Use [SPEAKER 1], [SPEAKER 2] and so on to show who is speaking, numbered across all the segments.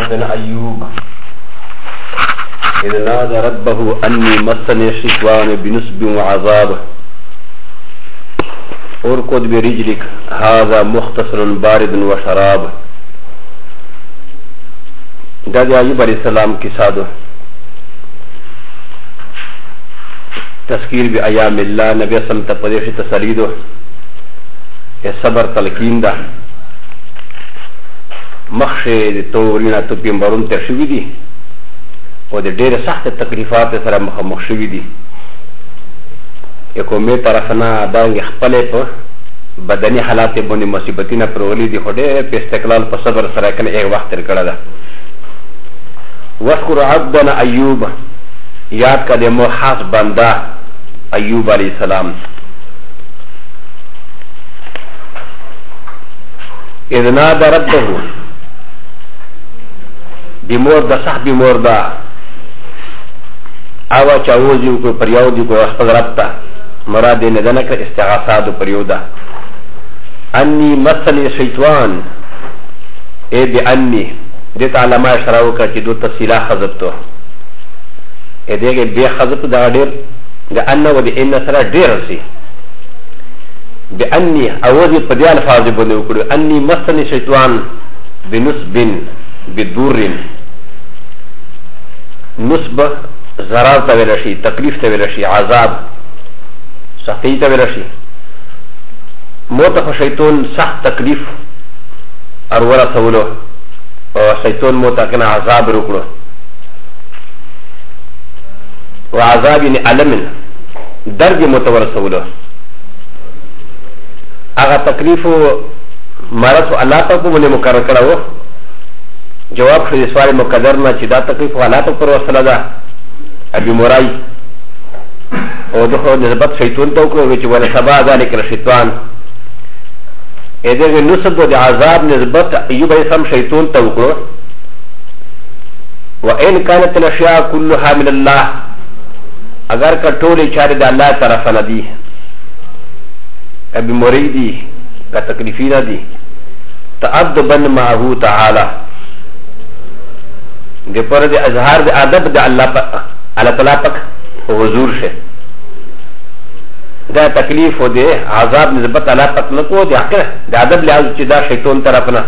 [SPEAKER 1] عبد أيوب إذ نادى ربه أني مسني الشيطان بنصب وعذاب اركض برجلك هذا مختصر بارد وشراب. دا دی ایوب علیہ السلام کسا دو تذکیر بی ایام اللہ نبی اسلام تا پدیش تسلی دو صبر تلقین دا مخش تورینا تو پیمبرون تر شوی دی و د ډیر سخت تکلیفات سره مخامخ شوي دي قومي طرفنا دانګ خپل په بدني حالات باندې مصیبتونه پرولي دي خو ډېر په استقلال په صبر سره کنه یو وخت تر کړه ده. واذكر عبدنا ایوب یاد کړه مو خاص بنده ایوب علیہ السلام اذ نادى ربه بمور د صاحب مور دا اوا چاوزی کو پریودی کو خپل رب ته مراد نه دنه ک استغاثات پریودا انی مسنی شیطان ای بی انی دته علامه شراو ک چې دو تفصیلا حذف تو ا دغه به حذف دا ډیر د ان و د ان سره ډیر سي بانی اوزی په دې الفاظ باندې وکړو انی مسنی شیطان بنسب بدور نسب ضرر ته ویل شي تکلیف ته ویل شي عذاب سختی ته ویل شي موته خو شیطان سخت تکلیف اروره سولو او شیطان موته کنه عذاب وکړو و عذاب یعنی علم درد متور سولو هغه تکلیف مرض الله ته په باندې مقرر کړو جواب شو سوال مقدر نه چې دا تکلیف حالات پر وسله ده ابي مرای او دغه نسبت شیطان ته وکړو چې ولا سبا ذلك الشیطان اې دغه نسب د عذاب نسبت ایوب علیہ السلام شیطان ته وکړو وان كانت الاشياء كلها من الله اگر کټولې چارې د الله طرف نه دي ابي مرای دي کا تکلیفونه دي تأدبا معه تعالى د پر د اظهار د ادب د الله تعالی پاک حضور شه دا تکلیف و د عذاب نسبت الله پاک نه کو د حق د ادب لحاظ چې دا شیطان طرف نه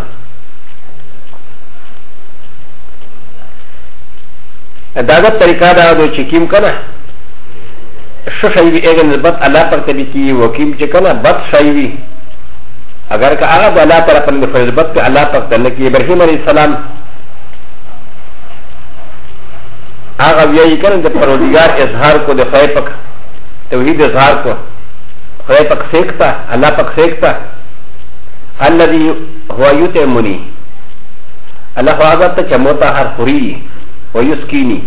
[SPEAKER 1] دا د طریقه دا د چې کیم کنه شو شی وی اګه نسبت الله پاک ته کی وکیم چې کنه بد شی وی اگر که هغه د الله طرف نه نسبت په الله پاک ته لکه ابراهیم علیه السلام هغه ویایي کنه د پروردګار اظهار کو د خدای پاک توحید اظهار کو خدای پاک سیکتا الله پاک سیکتا الذي هو يطعمني الله هغه ته چې موتا هر خوري او یسکینی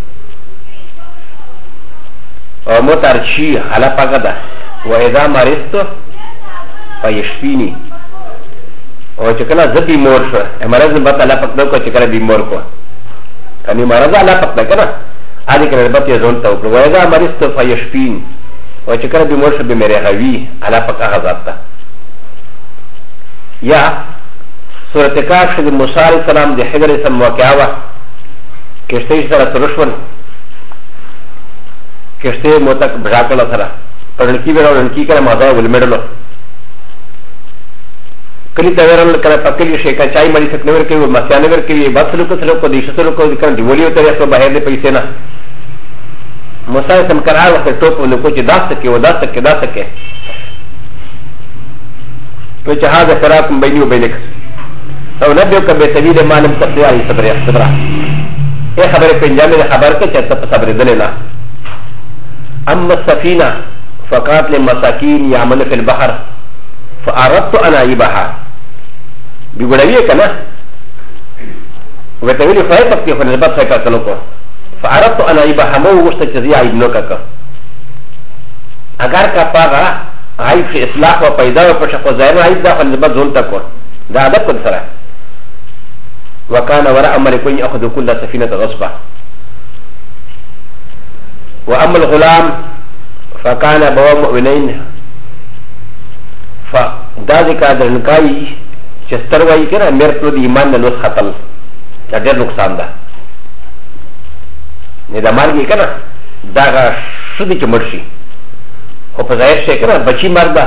[SPEAKER 1] او موتارچی الله پاک ده و اذا مرضت فيشفيني او چې کله زه بیمار شو مرض به الله پاک نو کو چې کله بیمار کو کنی مرض الله پاک ده کنه ادي کنه به ته ځون ته وکړو وایدا مرض ته فیشفین او چې کله بیمار شو به مې راوي الله پاک هغه ذات ته یا سورۃ کاف د موسی علیہ السلام د حجر سم واقعا کشته سره ترشون کشته موتک بجاکل سره پرلکی ورونکی کنه مازه ولمړلو کلی تورن کله پکلی شي کا چای مړی څخه نور کوي مسیانه ور کوي بس لوک سره کو دیش سره کو کنه دیولیو ته یو بهر دې پیسې نه موسی سم قرار وخت ټوپ نو کو چې داسته کې وداسته کې داسته کې په چې هغه فراق بیني او بینک او نبي کو به سبیل مالم تقوا ای صبر صبر اے خبره پنجامه خبر کې چې ته صبر دل نه اما السفينه فقط للمساكين يعمل في البحر فاردت ان اعيبها بيقولوا كنا وتقولي فايتك كيف نسبت فايتك لكم فاردت ان اعيبها مو وسط جزيه عيبنوكا اگر کا پاغا عيب في اصلاح و پیدا و پشق و ظاهر عيب دا فنسبت زون تکو دا ادب کن سره وكان وراء ملكين ياخذ كل سفينه غصبا واما الغلام فكان ابواب مؤمنين فدا ذکر درنکای چې ستروي کنه مرتو د ایمان نه لوس خطل دا ډېر نقصان ده نه دا مالګې که نه دا هغه ښه دي چې مړ شي خو په ظاهر شی که نه بچي مرګ ده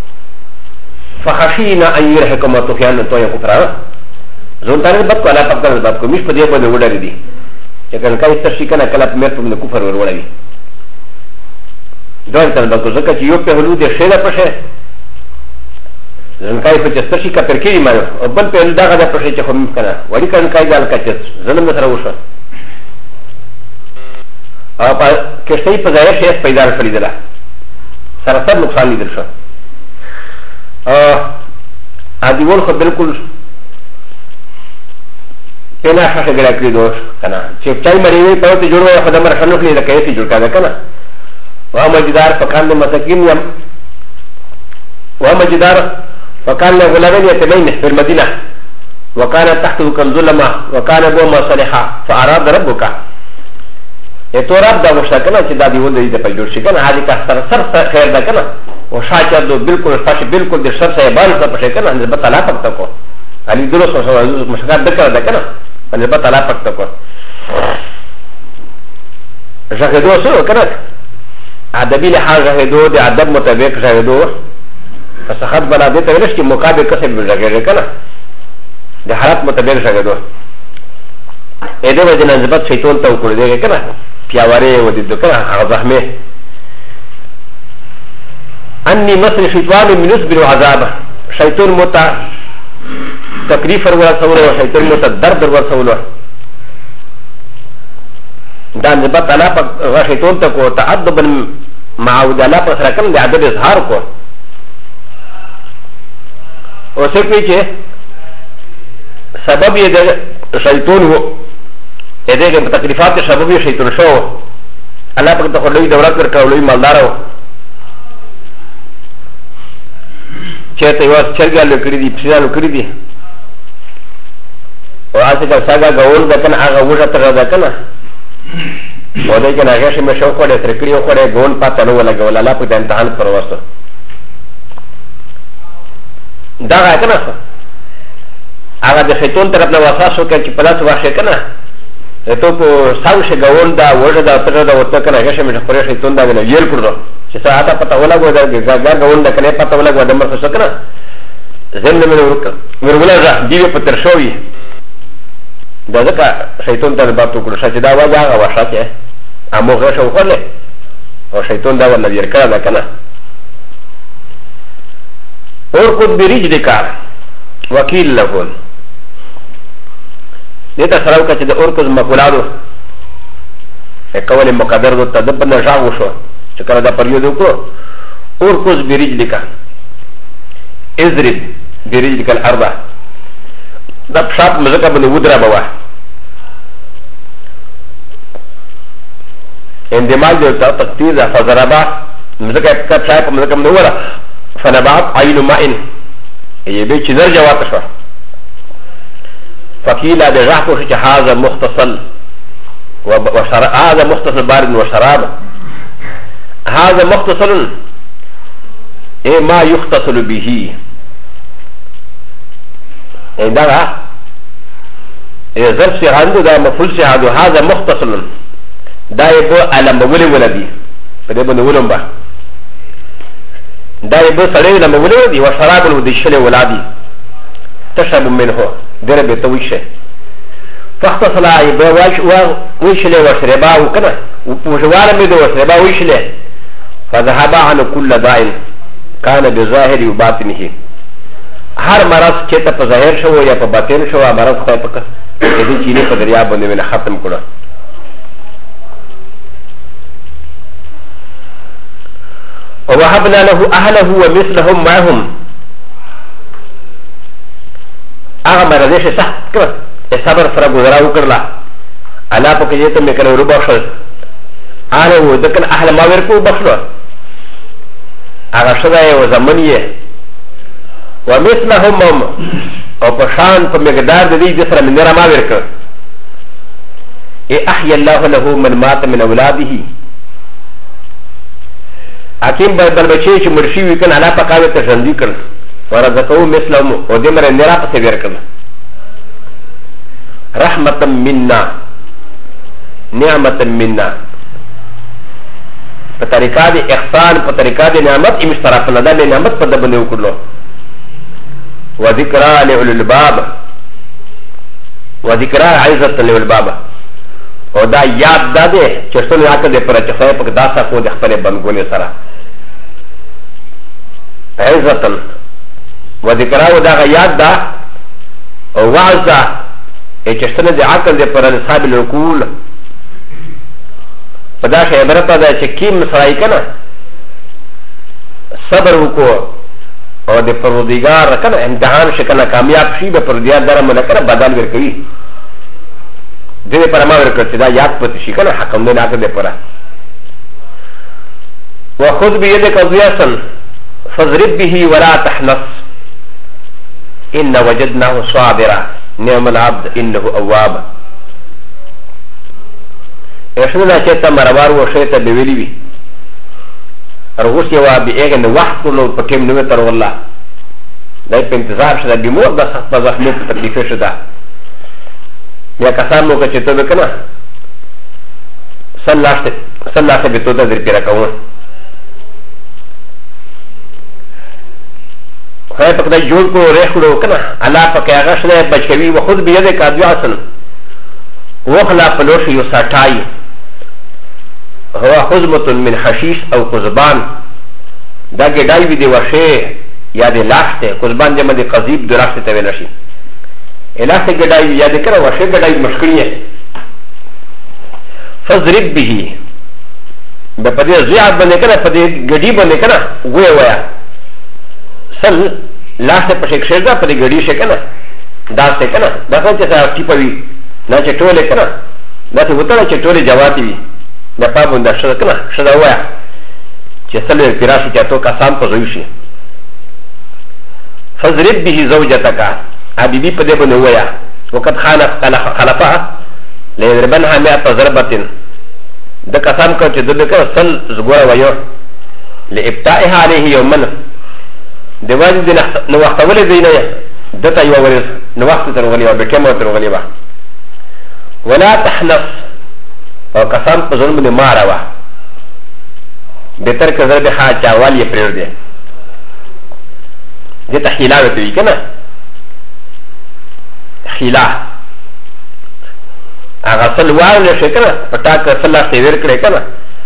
[SPEAKER 1] فخشینا ان یرحکم طغیانا تو کفرا زون تانه بد کو الله پاک ته بد کو مش په دې باندې وډری دي چې کله کای ستشي کنه کله په مېر په کفر ور وړي دا تل بد کو ځکه چې یو په هلو دې شیله پشه زون کای په ستشي کا ترکی ما او بل په دغه د پشه چې هم کنه وړي کنه کای ځل کچ ظلم سره وشه او په کښتۍ په ځای شي پیدا کړی دلا سره سره نقصان لیدل شو ادیول خو بالکل پینا شاشه ګړه کړی دوه کنه چې چای مړی وي په ته جوړو خدای مر خنو کړی دا کیسه جوړ کړه کنه وا مجدار فکان له مساکین یم وا مجدار فکان له غلامین یتمین فی المدینه وکانه تحته کنز لما وکانه بو مصلحه فاراد ربک ته رب دا مشکل چې دا دی ولې د په جوړ شي کنه حاجی کا سر خیر ده کنه و شاچر دو بالکل فاش بالکل د شر سره باندې په شکل نسبت الله پک تکو علي درو سره مشکل دکړه ده کنه نسبت الله پک تکو جهدو سره کنه ادبی له جهدو د ادب مطابق جهدو فسخت بنا دې ته ورش کې مقابل کسب جهدو کنه د حالت مطابق جهدو اې دې وجه نسبت شیطان ته وکړي دی کنه پیاواره و دې کنه هغه زحمه اني مصر شيطان من يصبر عذاب شيطان متى تكليف ورسول وشيطان متى درد ورسول دا نسبت الله پر شيطان ته کو تعدبا مع الله پر سره کوم د عدد اظهار کو او څه کې سبب یې د شیطان وو ا دې کې تکلیفات سبب یې شیطان شو الله پر ته خلوی دولت ورکولوی مالدار وو چېرته یو چرګه لکړې دي پسې لکړې دي او هغه څنګه څنګه غول ده کنه هغه وژه تر ده کنه او دې کنه هغه شی مې شو کوله تر کړیو کوله ګون پاتې نو لګول الله په امتحان پر واسطه دا کنه هغه د شیطان طرف نه واساسو کې چې په لاس واشه کنه ته په ساوشه غول ده وژه ده تر ده وته کنه هغه شی مې خوري شیطان دا نه ویل کړو چې ساعته پته ولګو دا غول ده کنه پته ولګو د مرسو کنه زنه مې ورغلا دی په تر شوې دا ځکه شیطان ته باب تو کړو چې دا واجه هغه واشه کې اموغه شو خله او شیطان دا ولا ير کړه کنه اور کو بریج دکار وکیل لهون دته سره وکړه چې د اور کو مقولادو اکول مقدر دو تدبر نه ژاغو شو چې کله دا پریود وکړو اور کو بریج دکار ازرب بریج دکال اربع دا پشاپ مزکه باندې ودره بوا اندماج د تقدیر د فزربا مزکه پشاپ مزکه باندې وره فنبات عين ماء يبي چنر جوات شو فقيل بجاح کو چې هذا مختصل وشراب هذا مختصل بارد وشراب هذا مختصل اي ما يختصل به دا ظرف سے عنده دا مفعول سے عنده هذا مختصل دا يبو على مولي ولدي فده بنو ولنبا دا يبو سړی لما ولدي وشراب ودشل ولادي تشرب منه درب تويشه فاختصل يبو ويشل وشربا وكنا وجوال مدو وشربا ويشل فذهب عن كل داء كان بظاهر وباطنه هر مرض چې ته په ظاهر شو یا په باطن شو مرض خو په دې چینه په دریا باندې ول ختم کړه او وهبنا له اهله ومثلهم معهم هغه مرض چې صح کړ صبر سره گزارا وکړه انا په کې ته مې کړو رباشل انا و دکن اهل ما ورکو بخلو هغه شوی او زمانیه ومثلهم او پشان په مقدار د دې سره من را ما ورکړ ای احیا الله له من مات من اولاده حکیم بل بچی چې مرشي وي کنه الله پکاوي ته ژوندي کړ ورزقو مثلهم او دې مر نه را پسې ورکړ رحمة منا نعمة منا بطريقة دي احسان بطريقة دي نعمت امشترافنا دا نعمت پر دبنده وکرلو وذكرى لأولي الباب وذكرى عزة لأولي الباب و دا یاد دا دے چشتون یاکر دے پر چخواه پک داسا کو دے خپل بندگونی سرا عزة وذكرى و دا یاد دا وعظ دا چشتون دے عقل دے پر نصاب العقول پدا شای عبرتا دا چکیم سرائی کنا صبر وکو او د پرودگار کنه امتحان شکنه کامیاب شي به پرودگار دره ملکره بدل ورکوي دې پر ما ورکړ چې دا یاد پته شي کنه حکم نه ناکه دې پره وخذ بيدك ضياسا فاضرب به ولا تحنص ان وجدناه صابرا نعم العبد انه اواب اشنا چتا مروار و شیطه بویلی وی رغوش یوا بی ایگن وقت کرلو پکیم نوی تر والله دای پا انتظار شده بیمور دا سخت با زخمی پا تکلیفه شده یا کسان موقع چه تو بکنه سن لاسته بی تو دا در پیرا کون خواهی پا کده جون کو ریخ کرو کنه اللہ پا که اغش نه بچکوی و خود بیده که ادوی آسن وخلا پلوش یو ساٹائی هو حزمة من حشيش او قزبان دا گدائی وی دی وشه یا دی لاخت قزبان جمع دی قضیب دو لاخت تاویلشی لاخت گدائی یا دی کرا وشه گدائی مشکلی ہے فضرب به با پدی زیاد بنده کنا پدی گدی بنده کنا گویا ویا سل لاخت پشک شیر دا پدی گدی شکنا داسته کنا دا سن چه سا ٹیپوی نا چه ٹوله کنا دا سی ہوتا نا چه ٹوله جواتی وی دا پابون دا شده کنا شده ویا چه سلوی پیراشی چه تو کسان پا زویشی فضرب به زوجتکا حبیبی پا دیبون ویا وقت خلفا لیدربنها میعت ضربتن دا کسان کن چه دل کنا سل زگورا ویو لابتائها علیه یومن دا واجب دی نوقتولی دینا دتا یو ورز نوقت تنغلی و بکمو تنغلی و ولا تحنص او کسان په ظلم باندې مارا وا بهتر کزر به ها چاوال یې پرېر دی دې ته خیلا وته وی کنه خیلا هغه سل وایو نه شي کنه پټا ک سلا ته ور کړې کنه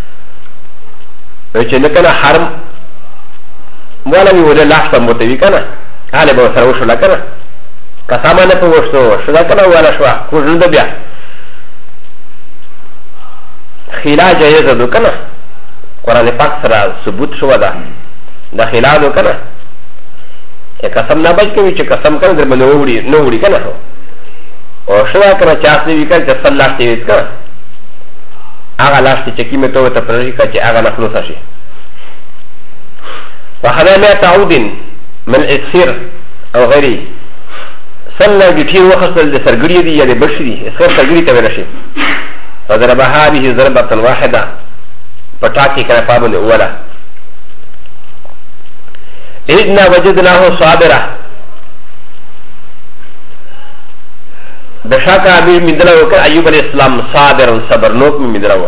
[SPEAKER 1] چې نه کنه حرم مولا وی ولا لاس مو ته وی کنه حاله به سره وشو لا کنه کسامانه په وښتو شدا کنه ولا شوا کو ژوند بیا خلا جایزه دو کنه قرآن پاک سره ثبوت شو ده دا خلا دو کنه قسم نه بچ کوي چې قسم کنه در باندې نو وړي کنه او شوا کنه چاس نه وی کنه چې صلاح تی وی کنه هغه لاس چې کیمه ته ته پرې کړي چې هغه نخلوص شي وحنا تعود من اكثر او غيره سنه دي وخت د سرګړي دي یا د بشري اسخر سرګړي ته ورشي فضربها به ضربة واحدة فتاكي كان فابن أولا إذنا وجدناه صابرا دشاكا أمير من دلو كان أيوب الإسلام صابر صبر نوك من دلو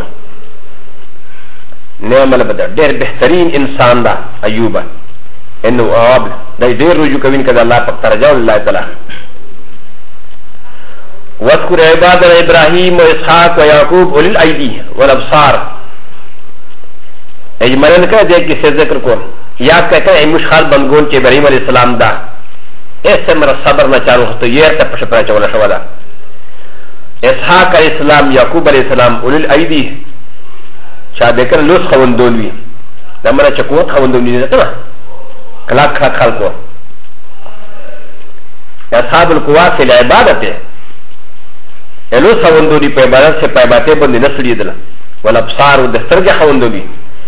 [SPEAKER 1] نعم البدر دير بهترين إنسان دا أيوب إنه أواب دا دير رجو كوين كذا الله فاقترجاو لله تعالى واذكر عبادنا ابراهيم واسحاق ويعقوب اولي الايدي والابصار اجمالا كده ديك سے ذکر کو یا کہتا ہے مشخال بنگون چه ابراهيم عليه السلام دا ایسے مرا صبر نہ چالو تو یہ تا پشپرا چولا شوالا اسحاق عليه السلام يعقوب عليه السلام اولي الايدي چا دیکھن لوس خوندون وی دمرا چکوت خوندون وی کنا کلاک خلقو اصحاب القوا فی العبادت الو خوندونی په عبادت سے پایباتے باندې نسلی دل ول ابصار د سترګه خوندونی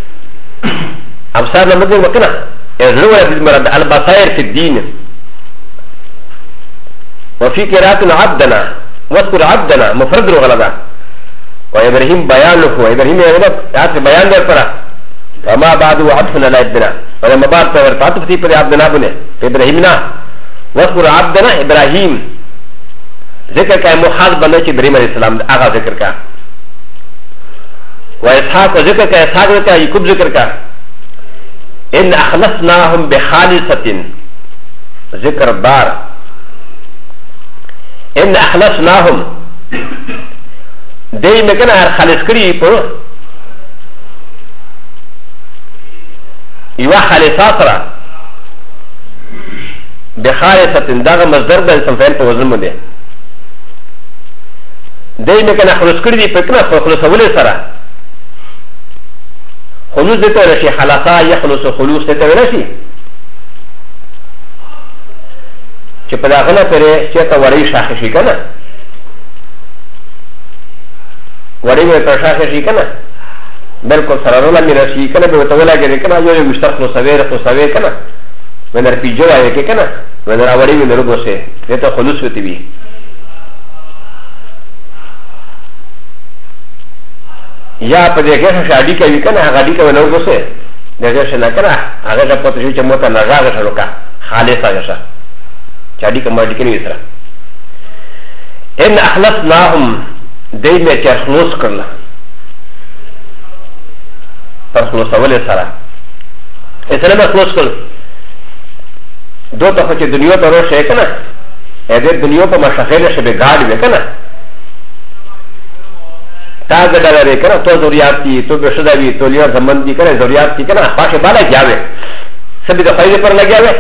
[SPEAKER 1] ابصار نه مګر وکړه ازلو د مراد البصائر فی الدین وفي قراءة عبدنا واذكر عبدنا مفرد غلطا وابراهيم بيان له وابراهيم يعطي بيان للفرع وما بعد عبدنا لا يدنا ولما بعد تعطف في عبدنا بني ابراهيمنا واذكر عبدنا ابراهيم ذكر كا محاذ بنا چې ابراهيم عليه السلام هغه ذکر کا و اسحاق ذکر کا اسحاق کا یعقوب ذکر کا ان اخلصناهم بخالصه ذکر بار ان اخلصناهم دای مکنه هر خالص کړي په یو خالصا سره بخالصه دغه مصدر د اسم فعل په وزن باندې دای مکنه خلص کړي دي په کنه خلصول سره خلوص دته رشي خلاصا يخلص خلوص دته رشي چې په داخله پرې چې ته وړي شاخ شي کنه وړي مې پر شاخ شي کنه بالکل سره رولا مې راشي کنه به وتولا کې کنه یو مشترک خو سوي کنه ونر پیجو راي کې کنه ونر وړي مې نرګوسه دته خلوص وتی وي یا په دې کې شادي کوي کنه هغه دې کوي نرګوسه دغه څه نه کنه هغه په پته چې موته نه راغله شروع کا خالصا جسا چاڑی کا مارڈی کنی ویسرا ان اخلصناهم دی میں چرخلوص کرلا پرخلوص اولی سارا اسلام میں خلوص کر دو تو خوچی دنیا پر روش ہے کنا ایدر دنیا پر مشاخیل شبه گاڑی میں کنا تا گڑا رہے کنا تو ضروریات کی تو بشدہ بھی تو لیا زمن دی کنا ضروریات کی کنا پاش بالا جاوے سبی دفعی پر لگیا ہوئے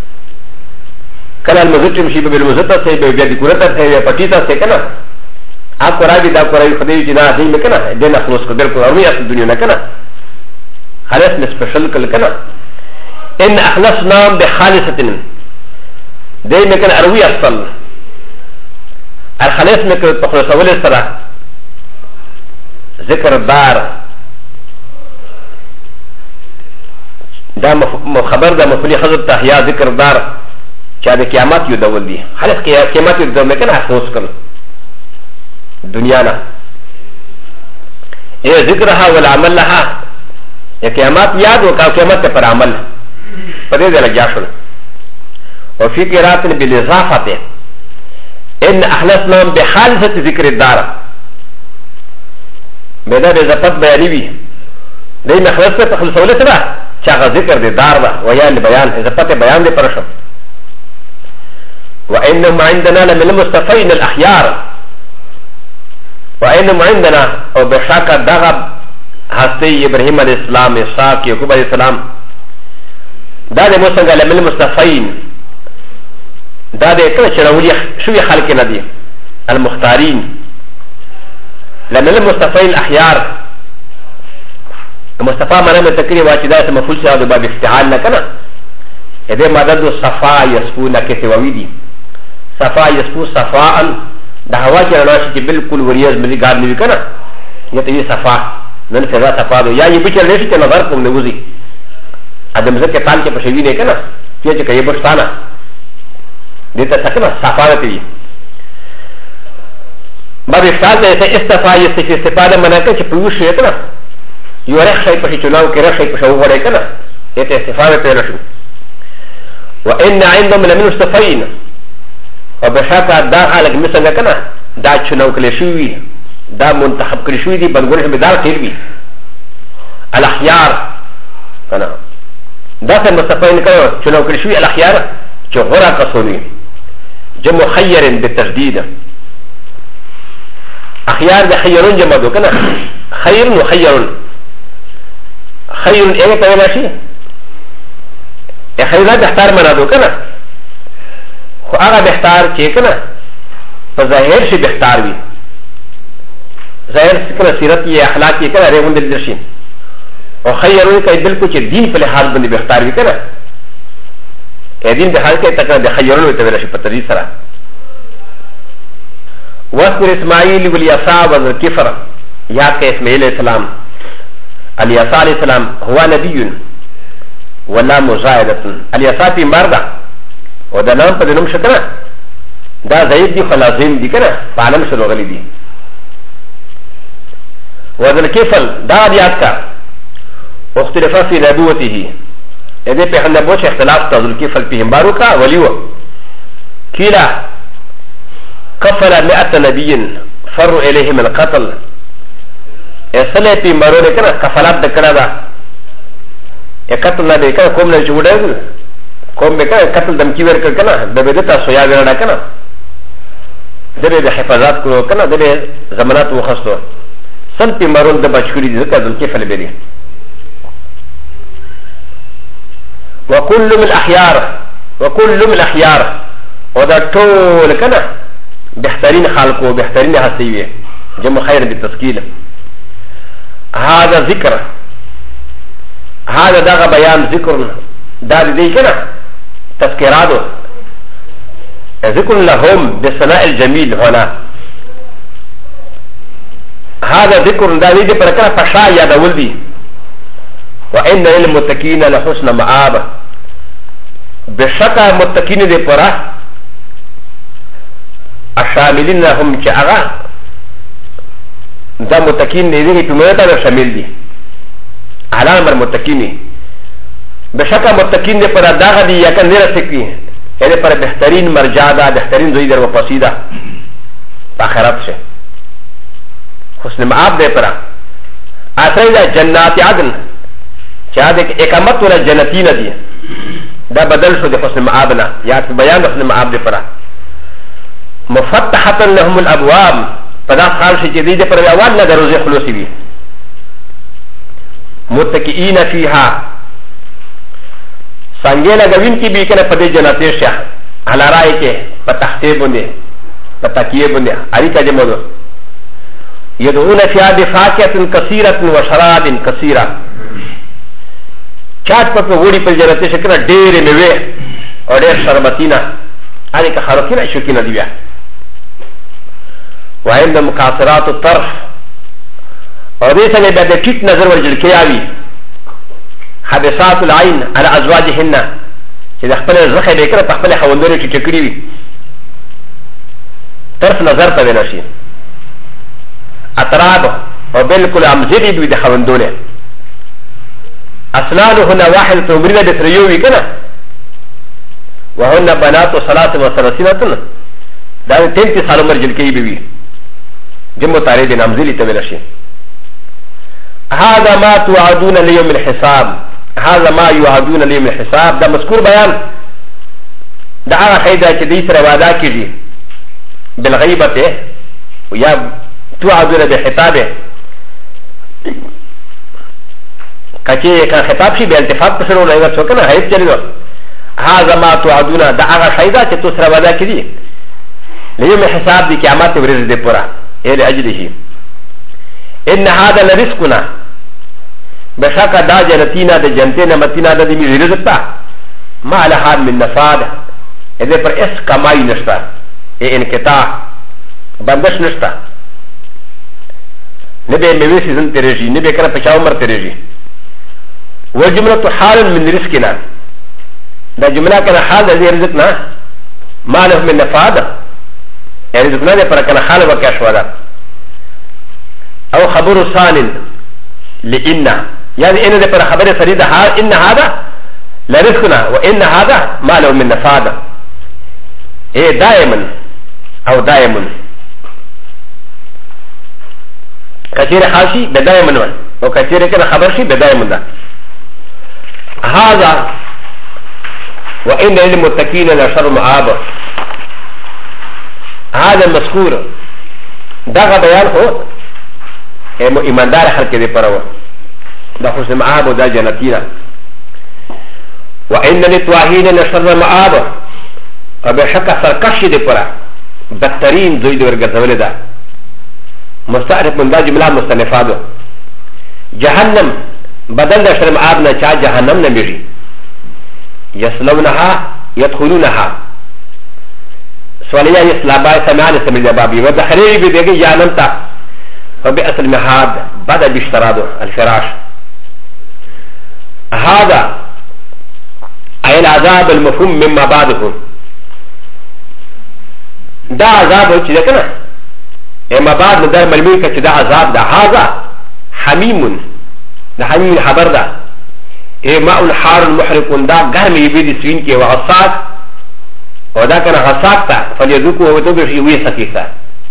[SPEAKER 1] کله المزت مشي بالمزت سے بیا دی کورتا سے یا پټیتا سے کنا اپ کو راوی دا کوي خدای چې دا دی مکنه دنه خلاص کو بالکل او یا دنیا نه کنا خلاص نه سپیشل کل کنا ان اخلصنا بخالصه دای مکنه اروی اصل الخلاص مکنه تخلص اول سره ذکر دار دا خبر دا مفلی حضرت تحیا ذکر دار چا د قیامت یو ډول دی خلک قیامت یو ډول کنه افسوس کړ دنیا نه ای ذکرها والعمل لها یا قیامت یاد وکاو قیامت پر عمل په دې ځای لګیا شول او فی قرات بالاضافه ان اخلصنا بخالصه ذکر الدار بدا به زفت بیانی وی دې مخلص ته خلصول سره چا ذکر د دار و یا بیان زفت بیان دې پرشم وإنما عندنا لمن المستفين الأخيار وإنما عندنا أو بشاكا دغب هستي إبراهيم عليه السلام إسحاق يعقوب عليه السلام دا د موسنګ لمن المستفين دا د کله چې راولي شوي خلک نه دي المختارين لمن المستفين الأخيار المصطفى معناه تقريبا چې دا مفعول څه د باب افتعال نه کنه اې د مدد صفا يسفون كتوي دي صفا يسفو صفاء دا هوا کې راشي چې بالکل وریاض ملي ګار نه وکنه یا ته صفا نن فضا صفا دو یا یې بچل نشي چې نظر کوم نه وځي ادم زکه تال کې پښوی نه کنه چې کوي بشتانه دته څنګه صفا ته باب استاد ته استفا یې استفاده منکه چې پوښ شي کنه یو رخ شي په چلاو کې رخ شي په شو وره کنه ته استفاده ته راشي وان عندهم لمن مستفين وبشاكا دا خالق مثل كنا دا چنو کلی شوی دا منتخب کلی شوی دی بنگونش بدار تیر بی الاخیار کنا دا سا مستفین کنو چنو کلی شوی الاخیار چو غرا قصونی جمع خیر بالتجدید اخیار دا خیرون جمع دو کنا خیر و خیرون خیرون ایگه تاویلا شی خیرات اختار منا دو کنا خو هغه بهتر چې کنه په ظاهر شي بهتر وي ظاهر کنه سیرت یې اخلاق یې کنه ریوند دل شي او خیرون کوي بالکل چې دین په لحاظ باندې بهتر وي کنه ا دین به حال کې تکه د خیرون ته ویل شي په تدریس سره واذكر اسماعیل والیسع والکفر یا که اسماعیل السلام الیسع علیہ السلام هو نبی ولا مزایده الیسع په مرده و دا نام پا دنم شکنا دا ضعیب دی خلازم دی کنا پانم شروع غلی دی و ذل کفل دا دیات کا اختلافا فی نبوته ادھے پہ نبوت اختلاف تا ذل کفل پی ہمبارو کا ولیو کیلا كفل 100 نبي فروا اليه من القتل اسلي في مرور كنا كفلات دكنا دا قتل نبي كنا كوم نجودل كوم بكنا قتل دم كبير كنا ببدتا سويا غيرنا كنا دبي بحفاظات كنا كنا دبي زمانات وخصتو سن في مرور د بچوري ذکر دم كفل بلي وكل من الاحيار وكل من الاحيار ودا طول كنا بهترين خلقه بهترين حسيوه جمع خير بالتسكيل هذا ذكر هذا دغه بيان ذكر دار دي كنا تذكيراته ذكر لهم بالثناء الجميل هنا هذا ذكر دار دي پر كنا فشا يا ولدي وان للمتقين لحسن مآب بشكا متقين دي پرا الشاملين هم چاغا دا متقين دي په مونته دا شامل دي علامه متقين بشكا متقين دي پر داغه دي یکن نه رسکی یعنی پر بهترین مرجع دا بهترین زوی در وپسیدا اخرت شه حسن مآب دي پر اثر دا جنات عدن چا د اقامت ولا جنتین دي دا بدل شو د حسن مآبنا یا بیان حسن مآب دي پر مفتحة لهم الابواب فدا خال شي جديد پر اول نه دروازه خلاصي وي متكئين فيها سانجيلا غوين کی بھی کنه پدې جنته شه على راي کې پتاخته بونه پتاکیه بونه اړي کا جمعو يدعون فيها بفاكهة كثيرة وشراب كثيرة چاٹ پر وړي په جنته شه کنه ډېر میوه او ډېر شربتینا اړي کا خرکینه شوکینه دی بیا وعند مكاثرات الطرف وليس لبدا كيت نظر والجلكياوي حبسات العين على ازواجهن اذا اخبر الزخي بكره تخبر حوندوري تشكريوي طرف نظر تبناشي اطراب وبالكل امزيدي بيد حوندوري اسنانهن واحد تمرين بسريوي كنا وهن بنات صلاه وثلاثين دا تنتي سالمر جلكي بيبي جمع تاريخ نامزيلي تبلاشي هذا ما توعدون ليوم الحساب هذا ما يوعدون ليوم الحساب دا مذكور بيان دا هذا خيدا كدي سر وعدا كدي بالغيبة ويا توعدون بخطابه كشي كان خطاب شي بالتفات بسرو لا يغسو كنا هيد جلدو هذا ما توعدون دا هذا خيدا كدي سر وعدا كدي ليوم الحساب دي قيامات ورز دي پورا إلى أجله إن هذا لرزقنا بشاكا دا جنتينا دا جنتينا متينا دا دمي رزقتا ما لها من نفاد إذا پر اس کمائی نشتا إيه انقطاع بندش نشتا نبي موي سيزن تريجي نبي كنا پچا عمر تريجي والجملة حال من رزقنا دا جملة كنا حال دا رزقنا ما له من نفاد يعني رزقنا دي پر كنا حال وكاشوادا او خبر ثان لإن يعني إن دي پر خبر فريدة إن هذا لرزقنا وإن هذا ما له من نفاد إيه دائما او دائما كثير حاشي بدائما وكثير كنا خبر شي بدائما دا هذا وإن للمتقين لشر مآب هذا المذكور دا بيان هو ایماندار خلق دې پروا دا حسن مآب او دا جنتینا وان للتواهین لشر مآب او بشک سرکش دې پرا بدترین دوی د ورګرځول ده مستعرف من دا جمله مستنفات جهنم بدل د شر مآب نه چا جهنم نه میږي يصلونها يدخلونها سوالیا اسلابا سمان سمجھ بابی ودخلی بھی دیگی جانم تا فبئس المهاد بعد باشتراده الفراش هذا أي العذاب المفهوم مما بعده دا عذاب هو كذا كنا اما بعد ندار مرمي كذا عذاب دا هذا حميم دا حميم الحبر دا ايه ماء حار محرق دا قرم يبيد سوين كي وعصاد و دا کنه غساق تا فلیذوقو و تو بشی وی سکیسا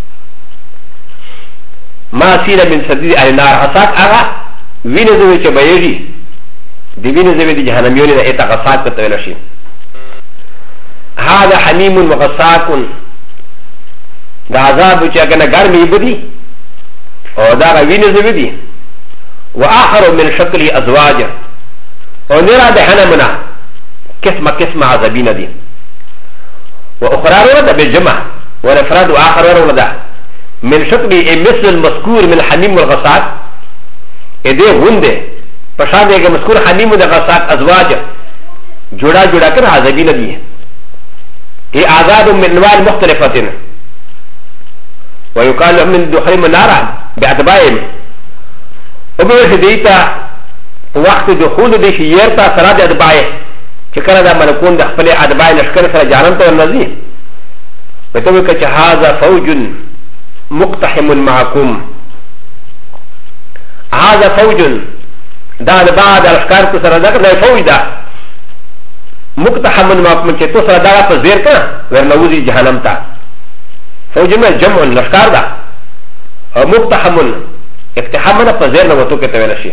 [SPEAKER 1] ما سیره من سدید النار غساق آغا وین زوی چه بیجی دی وین زوی دی جهنمیونی دا ایتا غساق کتویلشی هذا حمیم و غساق دا عذاب چه کنه گرمی بدی و دا وین زوی دی و آخر من شکل ازواج و نرا دهنا منا قسم عذابین دی و اخرى ورد بالجمع والافراد واخر ورد من شكل مثل المذكور من الحميم والغساق اده غنده فشان اگر مذكور حميم والغساق ازواج جوڑا جوڑا کر عذابین دی یہ عذاب من انواع مختلفة ويقال لهم من دخلهم النار بأتباعهم وبوش دیتا وقت دخول دی شیرتا سراد اتباعه چکر دا ملکون دا خپل ادبای لشکر سره جانم ته ورنځي وته وکړه چې هاذا فوج مقتحم معكم هاذا فوج دا د بعد لشکر کو سره دا فوج دا مقتحم معكم چې تو سره دا په زیر کړه ورنوځي جهنم ته فوج نه جمع لشکر دا او مقتحم اقتحامنا په زیر نه وته کې ته ویل شي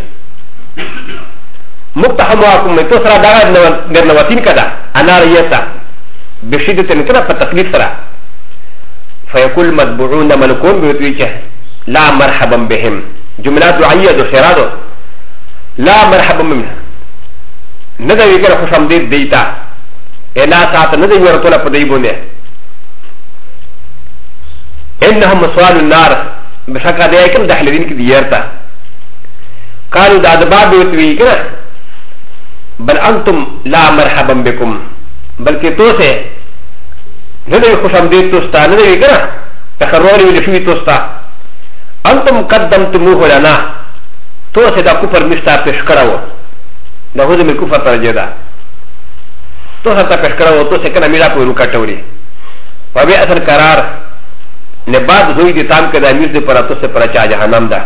[SPEAKER 1] مقتحم معكم تو سرا داغا نرنواتين كدا انا ريتا بشدة نكنا فتقليد سرا فيقول مدبوعون ملكون بيوتويشه لا مرحبا بهم جملات دعية دو شرادو لا مرحبا بهم ندوي كنا خوشم ديت ديتا انا ساعت ندوي ورطولا پدايبونه انهم مسوال النار بشكا ديكم دحلدين كي ديارتا قالوا دا دباب بيوتوي بل انتم لا مرحبا بكم بلکہ تو سے ندوی خوش آمدید توستا ندوی کنا تخروری ولشوی توستا انتم قدمتموه لنا تو سے دا کفر مشتا پیش کراو دا حضم کفر پر جدا تو ستا پیش کراو تو سے کنا میرا کوئی رکا ٹوری وابی اثر قرار نباد زوی دی تام کدا امیر دی پرا تو سے پرچا جہنم دا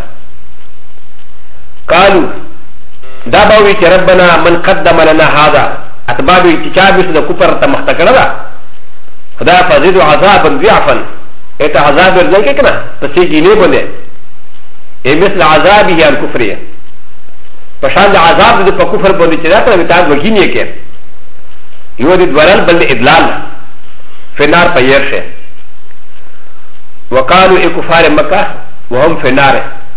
[SPEAKER 1] قالو دا باوی چې ربنا من قدم لنا هذا اتبابي چې چا به د کفر ته مخته کړه دا خدای فزيد عذابا ضعفا ایت عذاب ورنکه کنه پسې جینې باندې ای مثل عذابه عن کفر په شان د عذاب د په کفر باندې چې دا ته تا وګینې کې یو د ورل بل ادلال فنار په يرشه وقالوا اكفار مكه وهم في النار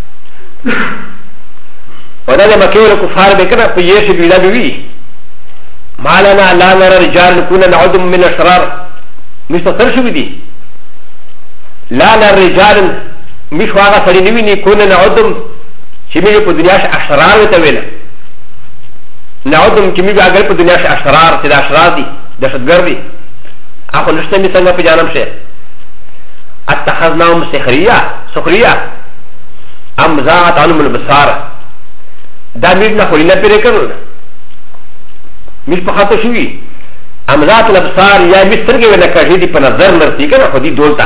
[SPEAKER 1] ودا د مکه ول کفار به کنه په یې شي بيلا بي ما لنا لا نرى رجال كنا نعود من الاشرار مستثر شو دي لا نرى رجال مش واغه سړي نیوي ني كنا نعود چې موږ په دنیا کې اشرار ته ویل نعود چې موږ هغه په دنیا کې اشرار چې د اشرار دي دهشتګر دي اخو نشته می څنګه په جانم شه اتخذناهم سخريه ام زاعت عنهم البصار دا میر نه خورینه پیره کړل میر په خاطر شوی امزات الابصار یا مسترګې ونه کړې دي په نظر نرسي کنه خو دې دولتا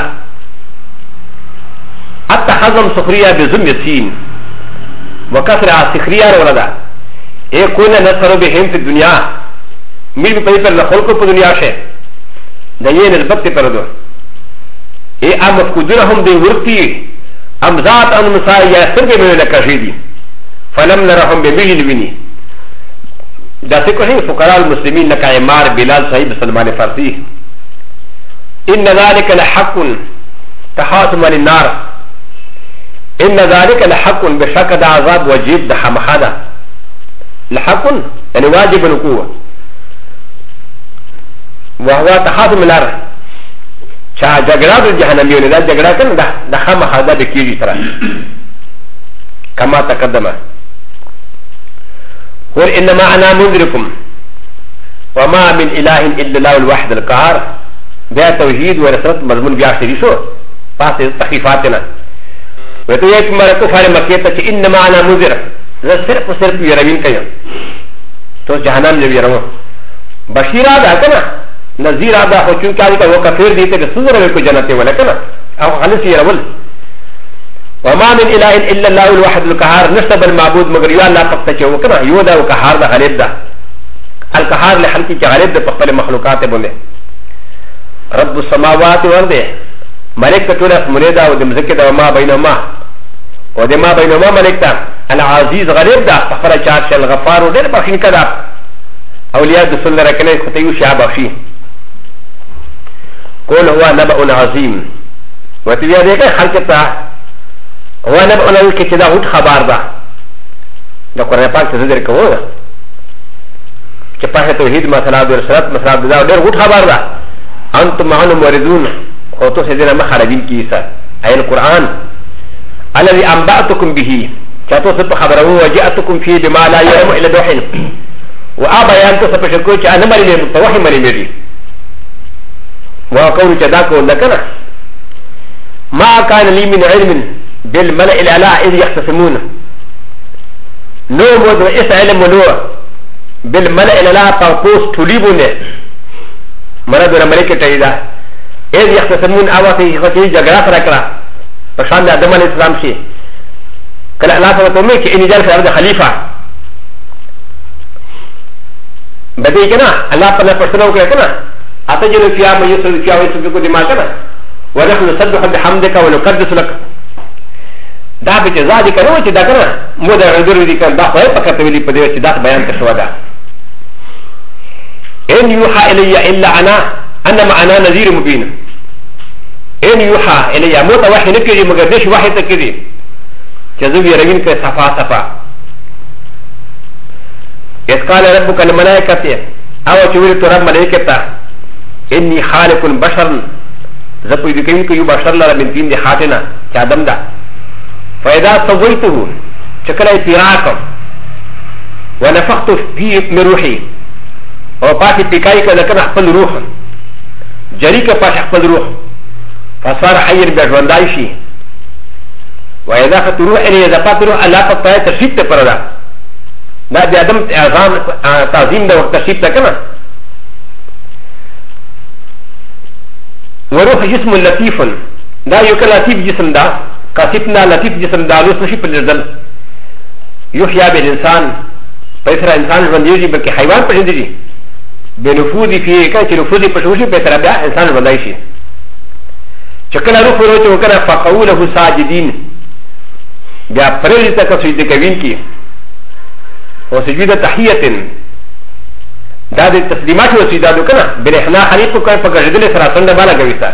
[SPEAKER 1] اتخذم سخريه بزم يسين وكسر سخريه ولدا اي كون نصر بهم في الدنيا میر په پر خلکو په دنیا شه د یې نسبت پر دو اي ام مفقودهم دي ورتي امزات ان مسا یا سرګې ونه کړې دي فلم نرهم بمجن بني دا سيكون فقراء المسلمين لك عمار بلال صحيح سلمان فارسي ان ذلك لحق تحاكم للنار ان ذلك لحق بشك عذاب وجيب ده حمحاده لحق يعني واجب القوه وهو تحاكم النار شا جغرا الجهنميون لا جغرا كان ده حمحاده بكيجي ترى كما تقدم قل انما انا منذركم وما من اله الا الله الواحد القهار بیا توحید ورسرت مضمون بیا شری شو پاس تخفیفاتنا وته یک مر کفار مکه ته انما انا منذر زه صرف يرمين کيو تو جهنم جو يرمو بشیر ادا کنه نذیر ادا خو چون کاری ته کفر دي ته سوزر کو جنته ولا کنه او خالص يرول وما من اله الا الله الواحد القهار نسب المعبود مگر يا الله فقط چه وکنا يودا وقهار ده غالب ده القهار لحلقي چه غالب ده بخبل مخلوقات بنده رب السماوات ورده ملك تولف منيدا ودمزكدا وما بينهما ودما بينهما ملكتا العزيز غريب دا فخر شاك الغفار ودير بخين كدا اولياء دسول ركنه ختيو شعب بخشي قول هو نبأ عظيم وتبيا ديكا خلقتا هو نبأ لك كدا هوت خبار دا دا قرآن پاک تذكر كو دا كپاه توحيد مسلا دور سرات مسلا دا دير هوت خبار دا انتم عنهم موردون او تو سيدنا مخرجين كيسا اي القرآن الذي انبأتكم به چاتو سب خبره وجاءتكم فيه بما لا يعلم الا دوحين وابا يانتو سب شكو چا انا مري متوحي مري مري وقول جداكو لكنا ما كان لي من علم بالملأ الاعلى اذ يختصمون نو مود اس علم ولو بالملأ الاعلى تقوس تليبون مرد الملكه تيدا اذ يختصمون اواتي خطي جغرات ركرا فشان ادم عليه السلام شي كلا لا تقومي كي ان جال في خليفه بدي كنا الله تعالى فرسلوا كنا اتجل فيها ما يسر فيها ويسبك دماغنا ونحن نسبح بحمدك ونقدس لك دا بجزاء دي كانوا چې دا کنه مو دا غندر دي کنه دا خو په کته ویلي په دې چې دا بیان کړو دا ان يوحى الي الا انا معنا نذير مبين ان يوحى الي مو ته وحي نکړي مګر دې وحي ته کړي چې زو يرين کې صفا صفا اذ قال ربك الملائكه او چې ویل تو رب ملائکه اني خالق بشر زپوی دې کوي چې بشر لره من دین دي خاتنه چې ادم ده فاذا سويته شكله فراق ونفخت فيه من روحي او پاکی پکای که لکن اخفل روح جری که پاش اخفل روح فصار حیر بیجوندائی شی و اضافت روح اینی اضافت روح اللہ پاک پای تشریف تے پردا دا دی ادم تعظیم دا وقت تشریف تا کنا وروح جسم لطیف دا یو که لطیف جسم دا قاسبنا لطيف جسم دالوس نشي بالنزل يحيى بالإنسان فإسرع إنسان الونديجي بلكي حيوان بجندجي بنفوذ فيه كان نفوذ بشوشي بيسرع بها إنسان الونديشي شكرا روح وروته وكان فقعوا له ساجدين بها فريزة كسجد كوين كي وسجود تحية دا دي تسليمات وسجدادو كنا برحنا حريقو كان فقجدل سراسن بالا قويسا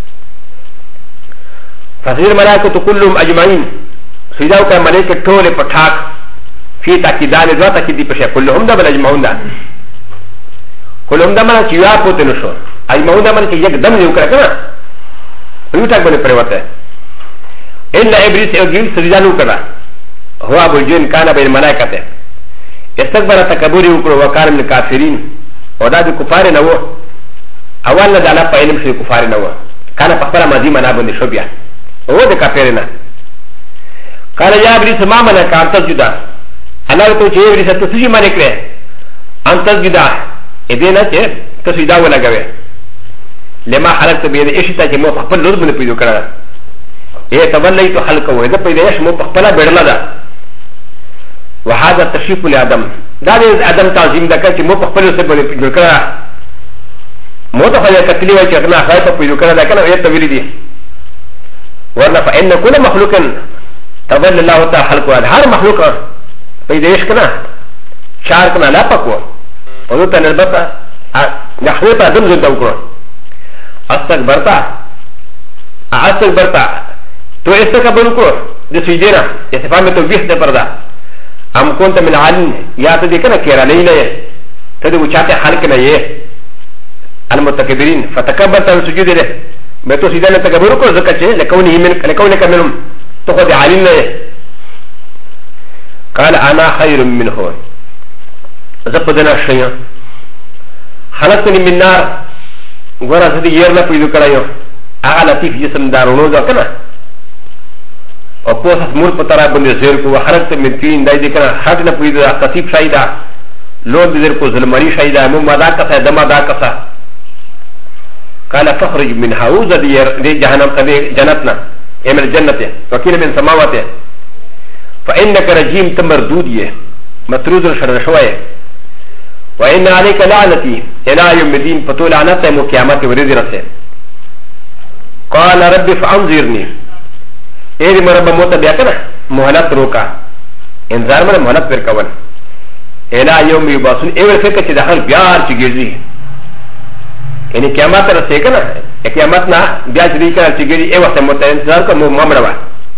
[SPEAKER 1] فسجد الملائكة كلهم أجمعين سجدوا كان ملائكة طول فتاك في تأكيدان دوا تأكيدي بشيء كلهم دا بل أجمعون دا كلهم دا مانا چيوا پوتے نشو أجمعون دا مانا چي یک دم نیو کرا کنا پریوٹاک بنے پریوتا ہے إلا إبريس إبريس سجدانو کرا هو أبو الجن كان بين الملائكة استكبر تكبري وكرو وكان من الكافرين ودا دي كفار نو أولا دا لا پاينم شي كفار نو كان فقرا ماضي منا بند شبيا هو ده كافرنا قال يا ابليس ما منعك ان تسجد انا قلت يا ابليس تسجد ما نكره ان تسجد ادينا تسجد ولا غوي لما حلقت بيد اشتا جمو خپل لور من پیدو کړه اے توليت خلقه اذا پیدائش مو خپل بدل ده وهذا تشريف لادم دا ادم تعظیم ده چې مو خپل سره پیدو کړه مو ته خلک تکلیف چې اغنا خایته پیدو کړه دا کنه یې تویل دي ورنه فإن كل مخلوق تظل الله تعالى خلقه هر مخلوق پیدائش کنا شار کنا لا پکو او ته نسبت نحوه ته دم زده وکړه استكبرتا تو استكبر وکړه د سجدنا استفهام ته ویښ ده پردا ام كنت من عالم یا ته دې کنه کېرا نه ته دې وچاته خلق نه یې المتکبرین فتکبرت عن سجود له متو سيدنا تكبروا كل زكاة لكونك منهم تخذ علينا قال أنا خير منه زبدنا الشيء خلقتني من نار غورا سيدي يرنا في ذكرايو أغا لطيف جسم دارونو ذاكنا وقوصة مور پترا بند زيركو وخلقت من تين داي دي كنا خاتنا في ذا قصيب شايدا لون بذيركو ظلماني شايدا مما دا كسا دما دا كسا قال فخرج من هاوزة دي جهنم دي جنتنا من الجنة وكيل من سماوته فإنك رجيم تمردود مطرود شر شوية وإن عليك لعنتي إلى يوم الدين فتول عنته مكيامات ورزي رسي قال رب فانظرني ايه مرب موت بياكنا مهلت روكا انذار من مهلت بركون الى يوم يبعثون ايه فكره دخل بيار تجيزي يعني قیامت رسے کنا قیامت نا بیا چری کنا چگری اے وقت موت انتظار کو ممروا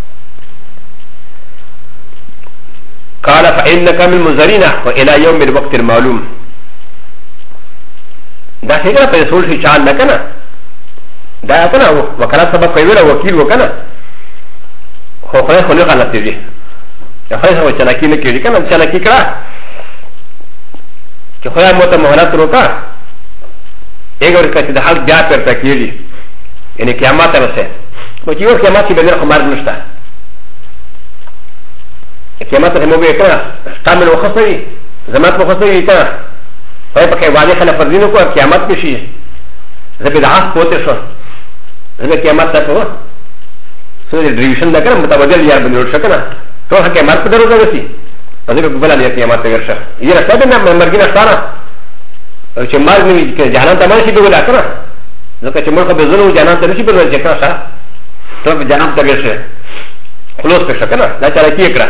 [SPEAKER 1] قال فانك من المنذرين والى يوم الوقت المعلوم دا څنګه په رسول شي چال نه کنه دا کنه وکاله سبب کوي ولا وکیل وکنه خو خو نه غلط دی یا خو هغه چلاکی نه کوي کنه چلاکی کړه چې خو یې مت مهلت روکا ایک اور کته د حق بیا پر تکیږي یعنی قیامت رسه او چې یو قیامت چې بدر خمار نشته قیامت هم به کړه کامل وخصوي زمات وخصوي کړه وای په کې واضح خلک فرضینو کو قیامت کې شي زبدعات پوتې شو زه قیامت ته کو سو دې ډیویژن دا کړم متبادل یار بنور شکنه ټول قیامت په درو راځي په دې په بل لري قیامت ته ورشه یې راځي نه مرګ نه ستاره چې مال نه کې جهنم ته ماشي به ولا کړه ځکه چې موږ به زلو جهنم ته نشي به ورځي کړه ته به جهنم ته ورشه خلاص په شکنه دا چا کې کړه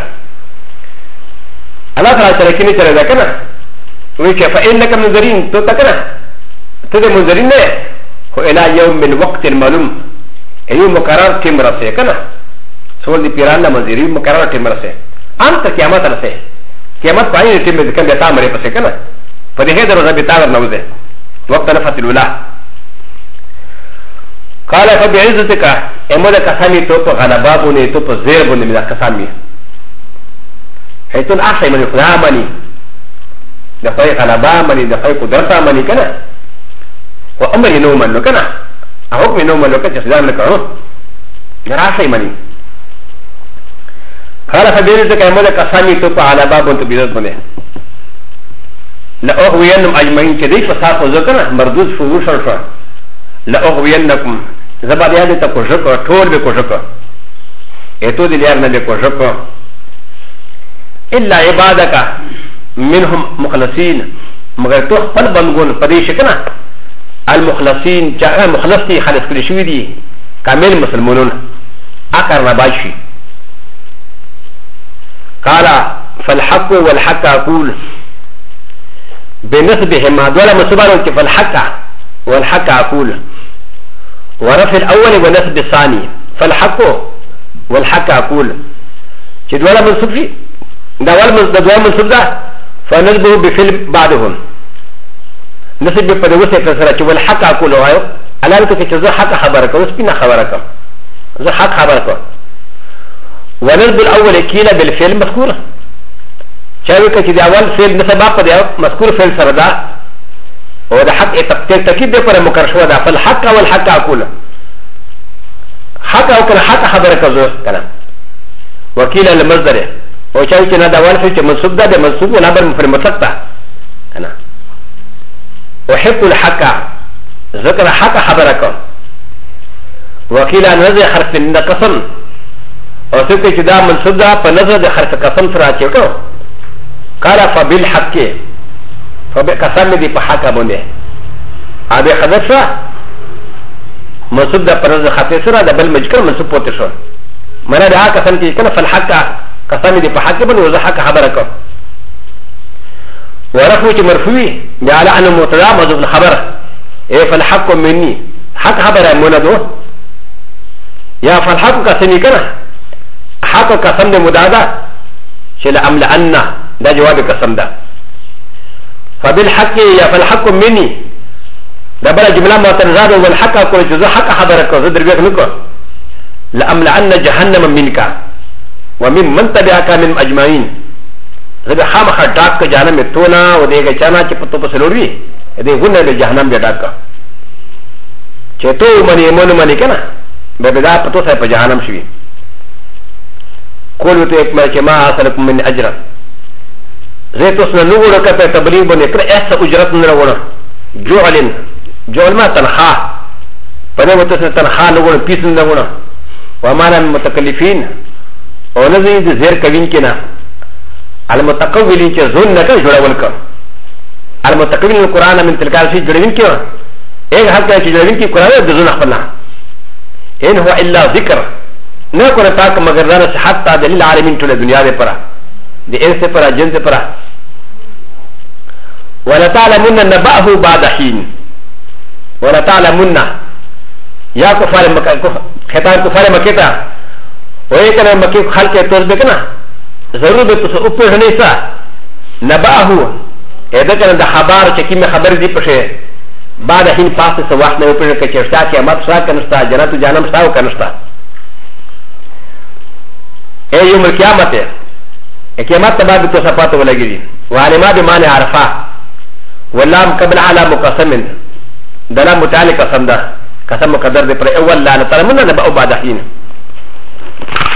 [SPEAKER 1] الله تعالی سره کې نه چره دا کنه وی چې فإنك منذرين تو تکره ته د منذرين نه خو الى يوم من وقت معلوم ایو مقرر ټیم راسه کنه سول دی پیران نه منذرين مقرر ټیم راسه انت قیامت راسه قیامت پای ټیم دې کنه تا مړې پسې کنه په دې هدر رب تعالی نوځه وقت نفت الاولى قال فبعزتك امد قسمي تو په غلبابونه تو په زیر باندې مې قسمي هيتون اخي من خدامني د خدای غلبا مني د خدای قدرت مني کنه او امر نو منو کنه حکم نو منو کنه چې ځان نکړو راشي مني قال فبعزتك امد قسمي تو په غلبا باندې بيزت باندې لا اغوينم اجمعين كدي فصاف وذكرنا مردود فروش شو لا اغوينكم زبادي هذه تكوشك طول بكوشك اتو دي ليار نبي كوشك الا عبادك منهم مخلصين مگر تو خپل بندگون پدې شکنه المخلصين جاء مخلصي خالص کړی شوی دي کامل مسلمانون اکر نباشي قال فالحق والحق اقول بنسبهما دولا مصبر فالحق والحق اقول ورفع الاول ونسب الثاني فالحق والحق اقول چې دولا منصوب شي دا اول دولا منصوب ده فنسبه بفعل بعدهم نسب په دغه څه سره چې والحق اقول وایو علامه کې چې زه حق خبره کوم سپینه خبره کوم زه حق خبره کوم ونسب الاول كيل بالفعل مذكور چاوي که چې د اول فعل نسبه په دی مذکور فعل سره ده او د حق تاکید دی پر مکرر شو ده فالحق والحق اقول حق او کنه حق خبره کوي کنه وکیل المصدر او چاوي چې نه د اول فعل چې منصوب ده د منصوب ولا بر مفعول مطلق ده کنه وحق الحق ذکر حق خبره کوي وکیل نزع حرف القسم او څه چې دا منصوب ده په نظر د حرف قسم سره چېکو قال فبالحق فبقسم دي بحق بني ابي خذفا منصوب ده فرض خطيسرا ده بل مجكر منصوب بوتشو منا ده قسم دي كان فالحق قسم دي بحق بني وذا حق خبرك ورفوت مرفوي جعل ان مبتدا مذف الخبر ايه فالحق مني حق خبر منادو يا فالحق قسم كان حق قسم ده مدادا شل املأن دا جواب قسم ده فبالحق يا فالحق مني دا بلا جمله معترضه والحق اقول جزء حق خبرك زدر بيك نكو لأملأن جهنم منك ومن من تبعك من اجمعين زده خامخ ډاک جهنم تونا و دغه چانا چې پتو پسلوري دې غونه به جهنم به ډاک چې تو منی مون منی کنه به بدا پتو سره په جهنم شي قولوا ته ما اصلكم من اجر زيتوس نقول لك تبليغ بني كل احس اجرت نرونا جعل ما تنخا فنما تنخا نقول بيس نرونا ومانا المتكلفين ونزيد زير كوين كنا المتقولين كزون نكا جوڑاولك المتقولين القرآن من تلك الشيء جوڑاولين كنا ايه حقا جوڑاولين كي قرآن دزون اخبرنا ان هو الا ذكر نكون تاك مگر دانا حتى دلیل عالمین ټول دنیا دے پرا دے انس پرا جن دے پرا ولا تعلمون نبأه بعد حين ولا تعلمون یا کفار مکہ خطاب کفار مکہ تا وہی کنا مکہ خلق توز بکنا ضرور بے تو اوپر نہیں سا نبأه اذا كان ده خبر چکی میں خبر دی پشے بعد حين پاس سے وقت نے اوپر کہ چرتا قیامت سا کنستا جنت جہنم سا کنستا اے یوم القیامت ہے قیامت تبا بھی تو صفات لگی دی وعلما بمعنى عرفا واللام قبل على مقسم دلام متعلق قسم ده قسم مقدر دے پر اول لا نترمنا نبأ بعد حين